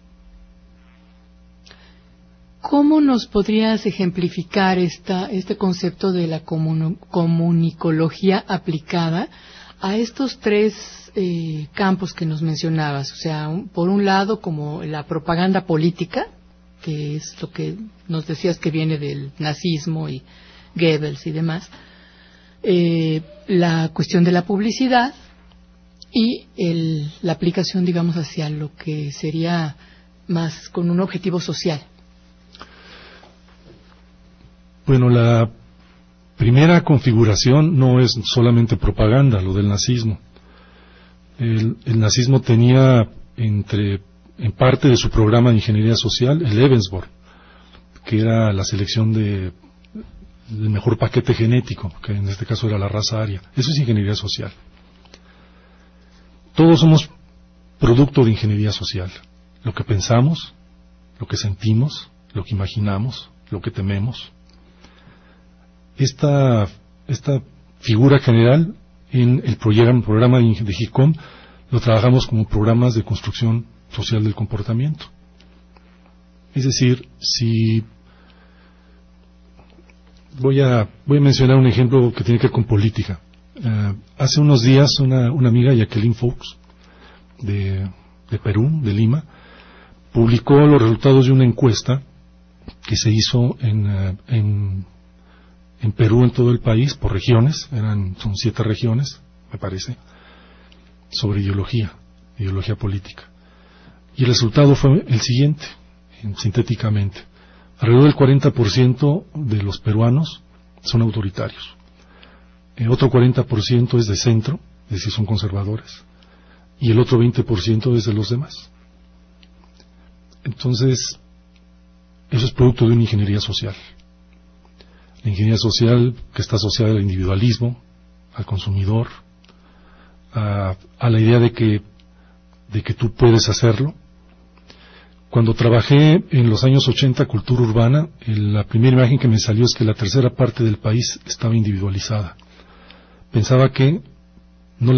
¿Cómo nos podrías ejemplificar este concepto de la comunicología aplicada a estos tres campos que nos mencionabas? O sea, por un lado, como la propaganda política, que es lo que nos decías que viene del nazismo y Goebbels y demás, la cuestión de la publicidad y la aplicación, digamos, hacia lo que sería más con un objetivo social. Bueno, la primera configuración no es solamente propaganda, lo del nazismo. El nazismo tenía en parte de su programa de ingeniería social el Lebensborn, que era la selección del mejor paquete genético, que en este caso era la raza aria. Eso es ingeniería social. Todos somos producto de ingeniería social. Lo que pensamos, lo que sentimos, lo que imaginamos, lo que tememos. Esta figura general en el programa de HICOM lo trabajamos como programas de construcción social del comportamiento. Es decir, si voy a mencionar un ejemplo que tiene que ver con política. Hace unos días una amiga, Jacqueline Fox, de Perú, de Lima, publicó los resultados de una encuesta que se hizo en Perú, en todo el país, por regiones, son 7 regiones, me parece, sobre ideología política. Y el resultado fue el siguiente, sintéticamente. Alrededor del 40% de los peruanos son autoritarios. Otro 40% es de centro, es decir, son conservadores. Y el otro 20% es de los demás. Entonces, eso es producto de una ingeniería social. La ingeniería social que está asociada al individualismo, al consumidor, a la idea de que tú puedes hacerlo. Cuando trabajé en los años 80 cultura urbana, la primera imagen que me salió es que la tercera parte del país estaba individualizada. Pensaba que no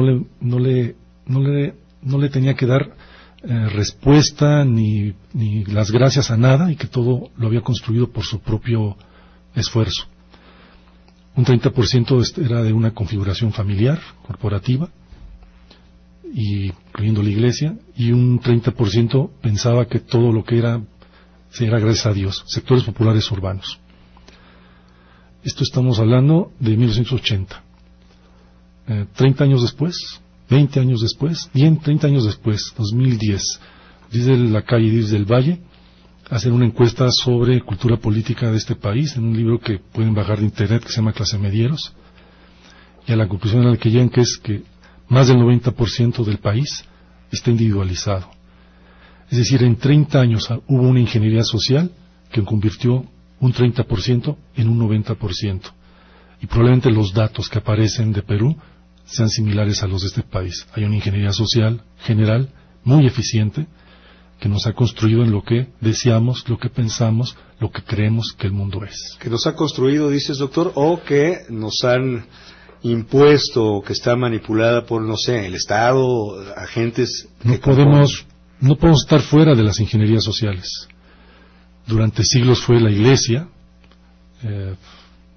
le tenía que dar respuesta ni las gracias a nada, y que todo lo había construido por su propio esfuerzo. Un 30% era de una configuración familiar, corporativa, incluyendo la iglesia, y un 30% pensaba que todo lo que era gracias a Dios, sectores populares urbanos. Esto estamos hablando de 1980. 30 años después, 20 años después, 30 años después, 2010, desde la calle, desde el Valle, hacen una encuesta sobre cultura política de este país, en un libro que pueden bajar de internet, que se llama Clase Medieros, y a la conclusión a la que llegan, que es que más del 90% del país está individualizado. Es decir, en 30 años hubo una ingeniería social que convirtió un 30% en un 90%. Y probablemente los datos que aparecen de Perú sean similares a los de este país. Hay una ingeniería social general muy eficiente que nos ha construido en lo que deseamos, lo que pensamos, lo que creemos que el mundo es. Que nos ha construido, dices, doctor, o que nos han impuesto, que está manipulada por, no sé, el Estado, agentes. No podemos estar fuera de las ingenierías sociales. Durante siglos fue la Iglesia,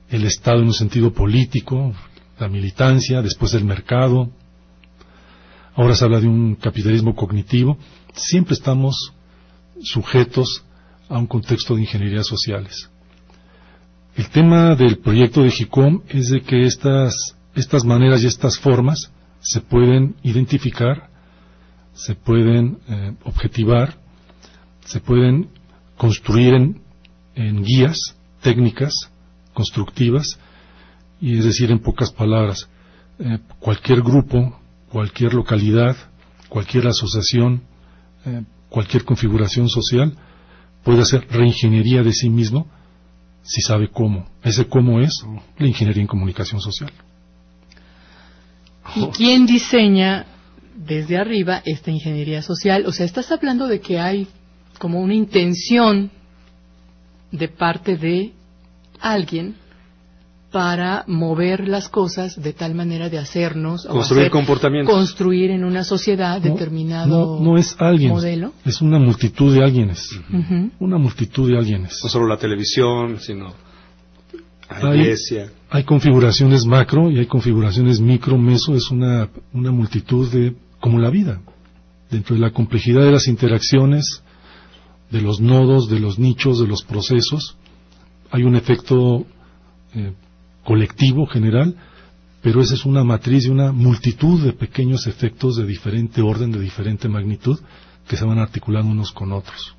el Estado en un sentido político, la militancia, después el mercado. Ahora se habla de un capitalismo cognitivo. Siempre estamos sujetos a un contexto de ingenierías sociales. El tema del proyecto de JICOM es de que estas maneras y estas formas se pueden identificar, se pueden objetivar, se pueden construir en guías técnicas constructivas, y es decir, en pocas palabras, cualquier grupo, cualquier localidad, cualquier asociación, cualquier configuración social puede hacer reingeniería de sí mismo si sabe cómo. Ese cómo es la ingeniería en comunicación social. ¿Y quién diseña desde arriba esta ingeniería social? O sea, estás hablando de que hay como una intención de parte de alguien para mover las cosas de tal manera de hacernos construir comportamientos, construir en una sociedad determinado no es alguien, modelo. Es una multitud de alguienes. Una multitud de alguienes. No solo la televisión, sino la iglesia. Hay configuraciones macro y hay configuraciones micro. Meso es una multitud de, como la vida, dentro de la complejidad de las interacciones, de los nodos, de los nichos, de los procesos. Hay un efecto colectivo, general, pero esa es una matriz de una multitud de pequeños efectos de diferente orden, de diferente magnitud, que se van articulando unos con otros.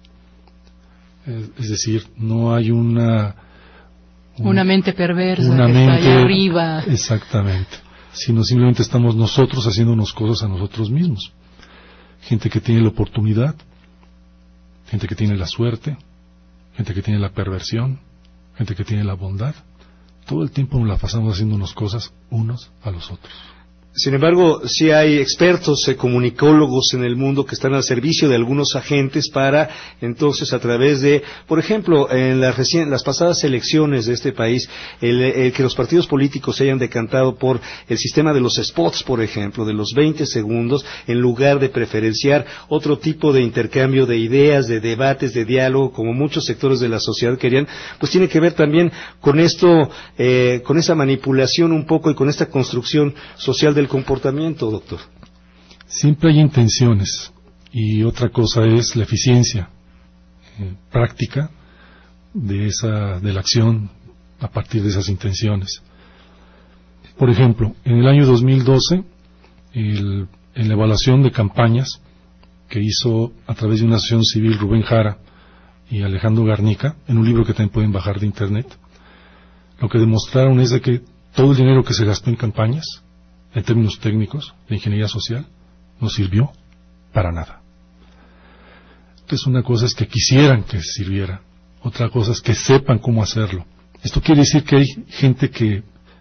Es decir, no hay una mente perversa una que mente, está ahí arriba. Exactamente. Sino simplemente estamos nosotros haciéndonos cosas a nosotros mismos. Gente que tiene la oportunidad, gente que tiene la suerte, gente que tiene la perversión, gente que tiene la bondad. Todo el tiempo nos la pasamos haciéndonos cosas unos a los otros. Sin embargo, sí hay expertos, comunicólogos en el mundo que están al servicio de algunos agentes para, entonces, a través de, por ejemplo, en las pasadas elecciones de este país, el que los partidos políticos se hayan decantado por el sistema de los spots, por ejemplo, de los 20 segundos, en lugar de preferenciar otro tipo de intercambio de ideas, de debates, de diálogo, como muchos sectores de la sociedad querían, pues tiene que ver también con esto, con esa manipulación un poco y con esta construcción social del comportamiento, doctor. Siempre hay intenciones, y otra cosa es la eficiencia práctica de la acción a partir de esas intenciones. Por ejemplo, en el año 2012, en la evaluación de campañas que hizo a través de una asociación civil Rubén Jara y Alejandro Garnica, en un libro que también pueden bajar de internet, lo que demostraron es de que todo el dinero que se gastó en campañas, en términos técnicos de ingeniería social, no sirvió para nada. Entonces, una cosa es que quisieran que sirviera, otra cosa es que sepan cómo hacerlo. Esto quiere decir que hay gente que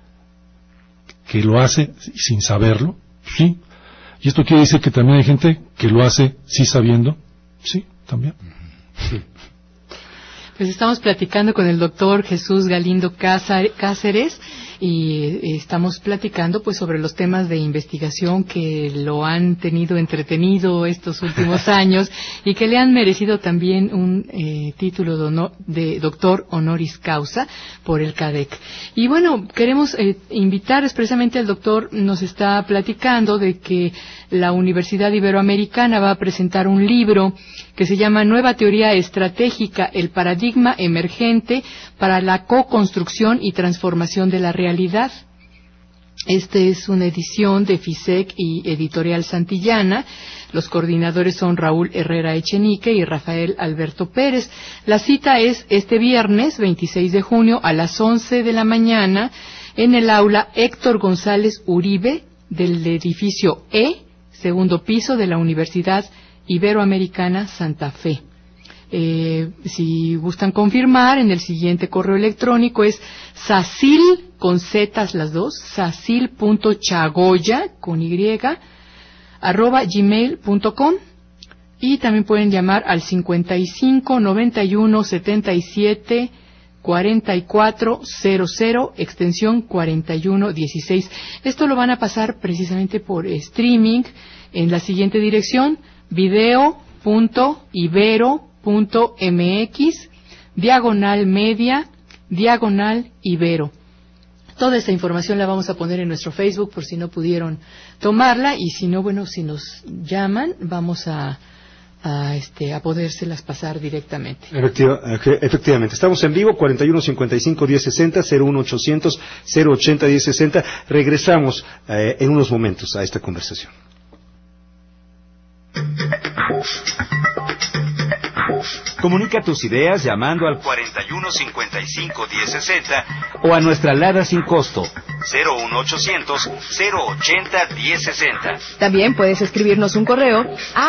lo hace sin saberlo, sí. Y esto quiere decir que también hay gente que lo hace sí sabiendo, sí, también. Sí. Pues estamos platicando con el doctor Jesús Galindo Cáceres y estamos platicando pues sobre los temas de investigación que lo han tenido entretenido estos últimos años y que le han merecido también un título de doctor honoris causa por el CADEC. Y bueno, queremos invitar expresamente al doctor, nos está platicando de que la Universidad Iberoamericana va a presentar un libro que se llama Nueva Teoría Estratégica, el paradigma emergente para la co-construcción y transformación de la realidad. Este es una edición de FISEC y Editorial Santillana. Los coordinadores son Raúl Herrera Echenique y Rafael Alberto Pérez. La cita es este viernes 26 de junio a las 11 de la mañana en el aula Héctor González Uribe del edificio E, segundo piso de la Universidad Iberoamericana Santa Fe. Si gustan confirmar, en el siguiente correo electrónico es sacil, con zetas las dos, sacil.chagoya, con y, @gmail.com, y también pueden llamar al 55 91 77 4400, extensión 4116. Esto lo van a pasar precisamente por streaming en la siguiente dirección: video.ibero.mx /media /ibero. Toda esta información la vamos a poner en nuestro Facebook por si no pudieron tomarla, y si no, bueno, si nos llaman, vamos a podérselas pasar directamente. Efectivamente. Estamos en vivo, 4155-1060, 01800-080-1060. Regresamos en unos momentos a esta conversación. Comunica tus ideas llamando al 4155-1060 o a nuestra alada sin costo 01800-080-1060. También puedes escribirnos un correo a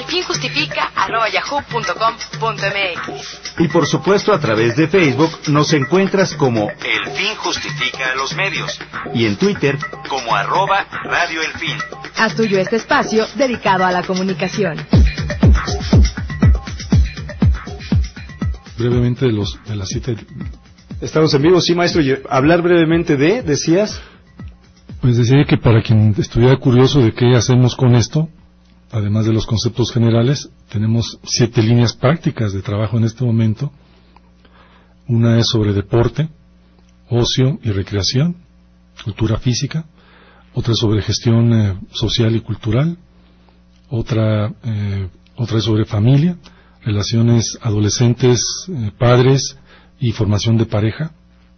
elfinjustifica@yahoo.com.mx. Y por supuesto a través de Facebook nos encuentras como El Fin Justifica a los Medios y en Twitter como @Radio El Fin. Haz tuyo este espacio dedicado a la comunicación. Brevemente de las 7. Estamos en vivo, sí, maestro. Hablar brevemente decías. Pues decía que para quien estuviera curioso de qué hacemos con esto, además de los conceptos generales, tenemos 7 líneas prácticas de trabajo en este momento. Una es sobre deporte, ocio y recreación, cultura física. Otra es sobre gestión social y cultural. Otra es sobre familia, relaciones adolescentes, padres y formación de pareja.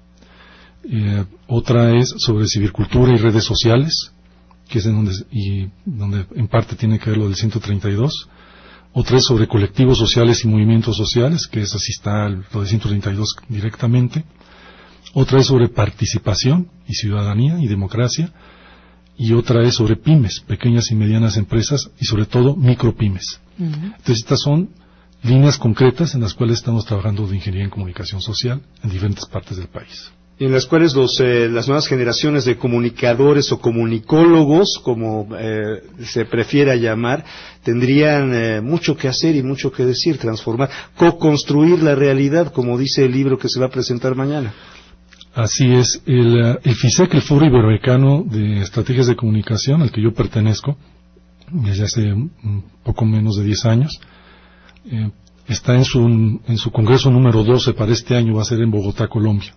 Otra es sobre cibercultura y redes sociales, que es donde en parte tiene que ver lo del 132. Otra es sobre colectivos sociales y movimientos sociales, que es así está lo del 132 directamente. Otra es sobre participación y ciudadanía y democracia. Y otra es sobre pymes, pequeñas y medianas empresas, y sobre todo micropymes. Entonces estas son líneas concretas en las cuales estamos trabajando de ingeniería en comunicación social en diferentes partes del país. Y en las cuales las nuevas generaciones de comunicadores o comunicólogos, como se prefiera llamar, tendrían mucho que hacer y mucho que decir, transformar, co-construir la realidad, como dice el libro que se va a presentar mañana. Así es. El FISEC, el Foro Iberoamericano de Estrategias de Comunicación, al que yo pertenezco desde hace un poco menos de 10 años, está en su congreso número 12 para este año, va a ser en Bogotá, Colombia.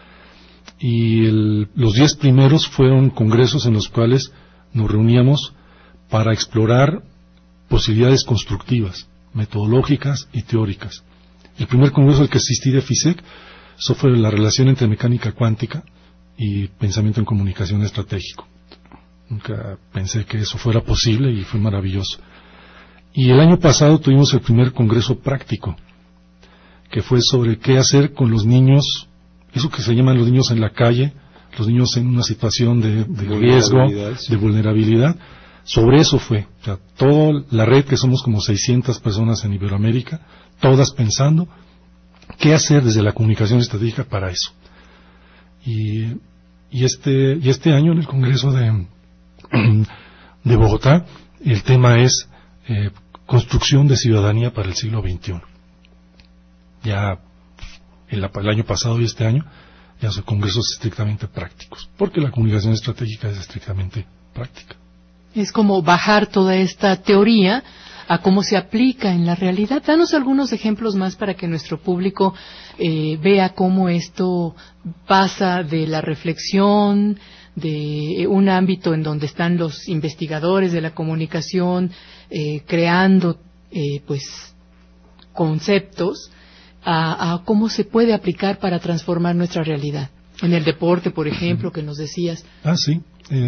Y los 10 primeros fueron congresos en los cuales nos reuníamos para explorar posibilidades constructivas, metodológicas y teóricas. El primer congreso al que asistí de FISEC, eso fue la relación entre mecánica cuántica y pensamiento en comunicación estratégico. Nunca pensé que eso fuera posible y fue maravilloso. Y el año pasado tuvimos el primer congreso práctico, que fue sobre qué hacer con los niños, eso que se llaman los niños en la calle, los niños en una situación de riesgo, de vulnerabilidad. Sobre eso fue, o sea, toda la red, que somos como 600 personas en Iberoamérica, todas pensando qué hacer desde la comunicación estratégica para eso. Y este año en el Congreso de Bogotá, el tema es construcción de ciudadanía para el siglo XXI. Ya el año pasado y este año ya son congresos estrictamente prácticos, porque la comunicación estratégica es estrictamente práctica. Es como bajar toda esta teoría a cómo se aplica en la realidad. Danos algunos ejemplos más para que nuestro público vea cómo esto pasa de la reflexión, de un ámbito en donde están los investigadores de la comunicación creando conceptos, a cómo se puede aplicar para transformar nuestra realidad. En el deporte, por ejemplo, que nos decías. Sí.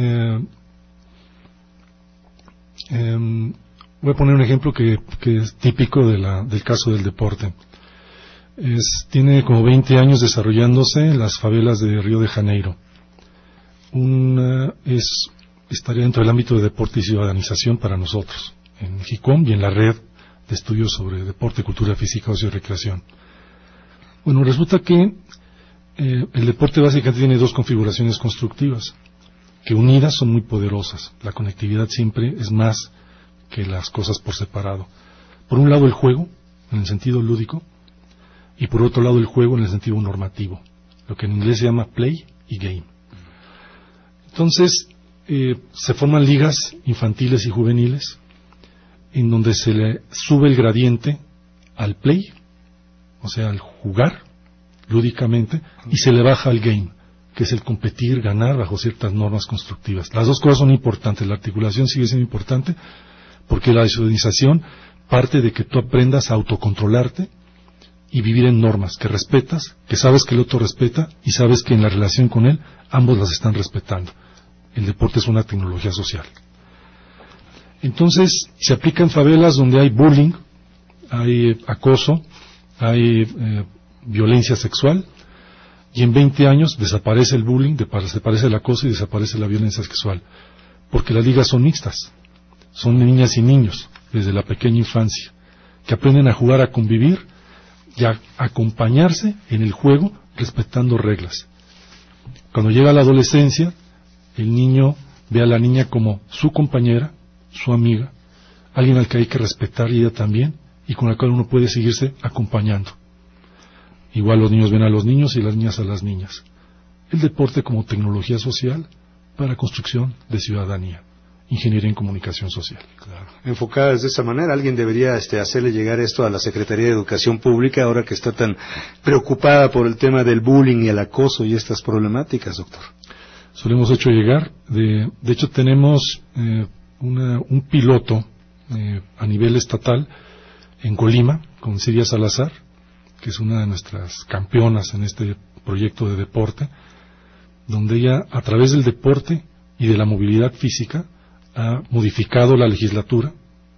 Voy a poner un ejemplo que es típico del caso del deporte. Tiene como 20 años desarrollándose en las favelas de Río de Janeiro. Estaría dentro del ámbito de deporte y ciudadanización para nosotros, en GICOM y en la red de estudios sobre deporte, cultura física, ocio y recreación. Bueno, resulta que el deporte básicamente tiene 2 configuraciones constructivas, que unidas son muy poderosas. La conectividad siempre es más que las cosas por separado. Por un lado el juego, en el sentido lúdico, y por otro lado el juego en el sentido normativo, lo que en inglés se llama play y game. Entonces, se forman ligas infantiles y juveniles, en donde se le sube el gradiente al play, o sea, al jugar lúdicamente, y se le baja al game, que es el competir, ganar bajo ciertas normas constructivas. Las dos cosas son importantes, la articulación sigue siendo importante, porque la ciudadanización parte de que tú aprendas a autocontrolarte y vivir en normas, que respetas, que sabes que el otro respeta y sabes que en la relación con él ambos las están respetando. El deporte es una tecnología social. Entonces, se aplica en favelas donde hay bullying, hay acoso, hay violencia sexual, y en 20 años desaparece el bullying, desaparece el acoso y desaparece la violencia sexual, porque las ligas son mixtas, son de niñas y niños, desde la pequeña infancia, que aprenden a jugar, a convivir y a acompañarse en el juego respetando reglas. Cuando llega la adolescencia, el niño ve a la niña como su compañera, su amiga, alguien al que hay que respetar y ella también, y con la cual uno puede seguirse acompañando. Igual los niños ven a los niños y las niñas a las niñas. El deporte como tecnología social para construcción de ciudadanía, ingeniería en comunicación social. Claro. Enfocadas de esa manera, alguien debería hacerle llegar esto a la Secretaría de Educación Pública, ahora que está tan preocupada por el tema del bullying y el acoso y estas problemáticas, doctor. Se lo hemos hecho llegar. De hecho, tenemos un piloto a nivel estatal en Colima, con Siria Salazar, que es una de nuestras campeonas en este proyecto de deporte, donde ella, a través del deporte y de la movilidad física, ha modificado la legislación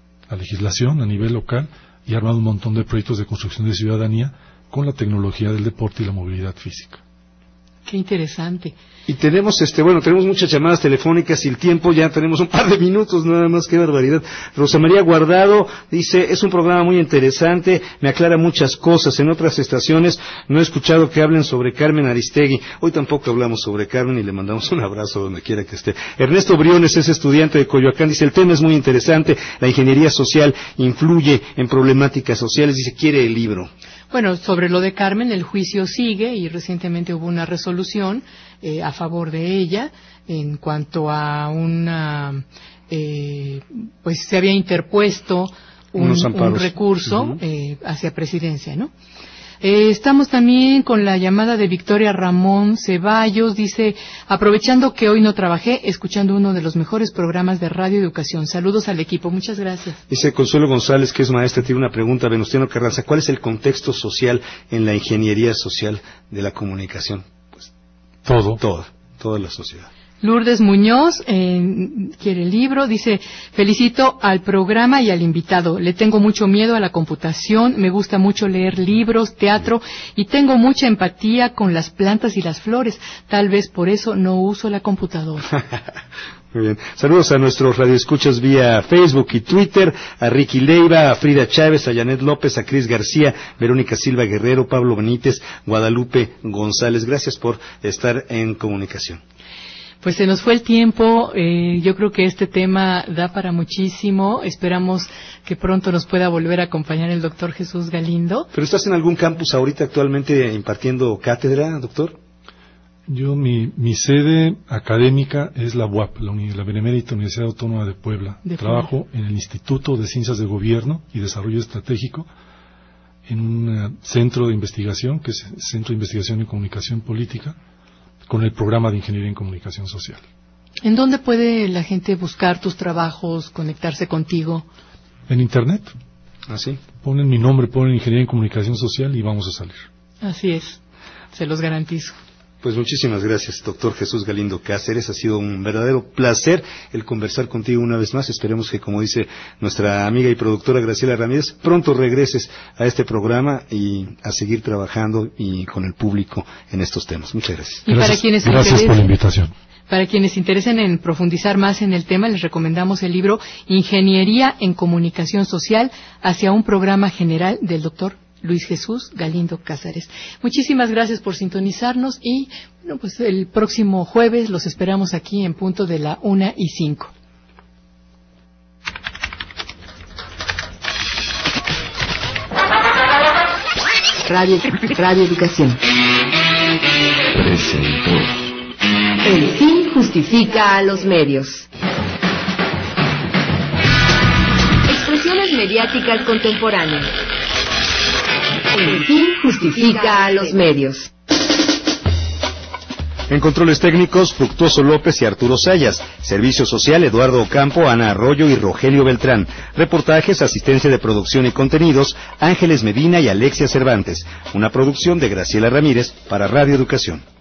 a nivel local y ha armado un montón de proyectos de construcción de ciudadanía con la tecnología del deporte y la movilidad física. Qué interesante. Y tenemos, tenemos muchas llamadas telefónicas y el tiempo ya tenemos un par de minutos nada más, qué barbaridad. Rosa María Guardado dice, es un programa muy interesante, me aclara muchas cosas. En otras estaciones no he escuchado que hablen sobre Carmen Aristegui. Hoy tampoco hablamos sobre Carmen y le mandamos un abrazo donde quiera que esté. Ernesto Briones es estudiante de Coyoacán, dice, el tema es muy interesante, la ingeniería social influye en problemáticas sociales, dice, quiere el libro. Bueno, sobre lo de Carmen, el juicio sigue y recientemente hubo una resolución a favor de ella en cuanto a una, pues se había interpuesto un recurso hacia presidencia, ¿no? Estamos también con la llamada de Victoria Ramón Ceballos, dice, aprovechando que hoy no trabajé, escuchando uno de los mejores programas de Radio Educación. Saludos al equipo, muchas gracias. Dice Consuelo González, que es maestra, tiene una pregunta, Venustiano Carranza, ¿cuál es el contexto social en la ingeniería social de la comunicación? Pues, toda la sociedad. Lourdes Muñoz quiere el libro, dice, felicito al programa y al invitado. Le tengo mucho miedo a la computación, me gusta mucho leer libros, teatro y tengo mucha empatía con las plantas y las flores. Tal vez por eso no uso la computadora. Muy bien. Saludos a nuestros radioescuchas vía Facebook y Twitter, a Ricky Leiva, a Frida Chávez, a Janet López, a Cris García, Verónica Silva Guerrero, Pablo Benítez, Guadalupe González. Gracias por estar en comunicación. Pues se nos fue el tiempo, yo creo que este tema da para muchísimo, esperamos que pronto nos pueda volver a acompañar el doctor Jesús Galindo. ¿Pero estás en algún campus ahorita actualmente impartiendo cátedra, doctor? Yo, mi sede académica es la UAP, la Benemérita Universidad Autónoma de Puebla. Trabajo en el Instituto de Ciencias de Gobierno y Desarrollo Estratégico, en un centro de investigación, que es el Centro de Investigación y Comunicación Política, con el programa de Ingeniería en Comunicación Social. ¿En dónde puede la gente buscar tus trabajos, conectarse contigo? En Internet. ¿Ah, sí? Ponen mi nombre, ponen Ingeniería en Comunicación Social y vamos a salir. Así es, se los garantizo. Pues muchísimas gracias, doctor Jesús Galindo Cáceres. Ha sido un verdadero placer el conversar contigo una vez más. Esperemos que, como dice nuestra amiga y productora Graciela Ramírez, pronto regreses a este programa y a seguir trabajando y con el público en estos temas. Muchas gracias. Y gracias por la invitación. Para quienes interesen en profundizar más en el tema, les recomendamos el libro Ingeniería en Comunicación Social hacia un programa general del doctor Luis Jesús Galindo Cáceres. Muchísimas gracias por sintonizarnos y bueno, pues el próximo jueves los esperamos aquí en punto de la 1:05. Radio Educación. Presentó. El fin justifica a los medios. Expresiones mediáticas contemporáneas. El fin justifica a los medios. En controles técnicos, Fructuoso López y Arturo Sayas. Servicio social, Eduardo Ocampo, Ana Arroyo y Rogelio Beltrán. Reportajes, asistencia de producción y contenidos, Ángeles Medina y Alexia Cervantes. Una producción de Graciela Ramírez para Radio Educación.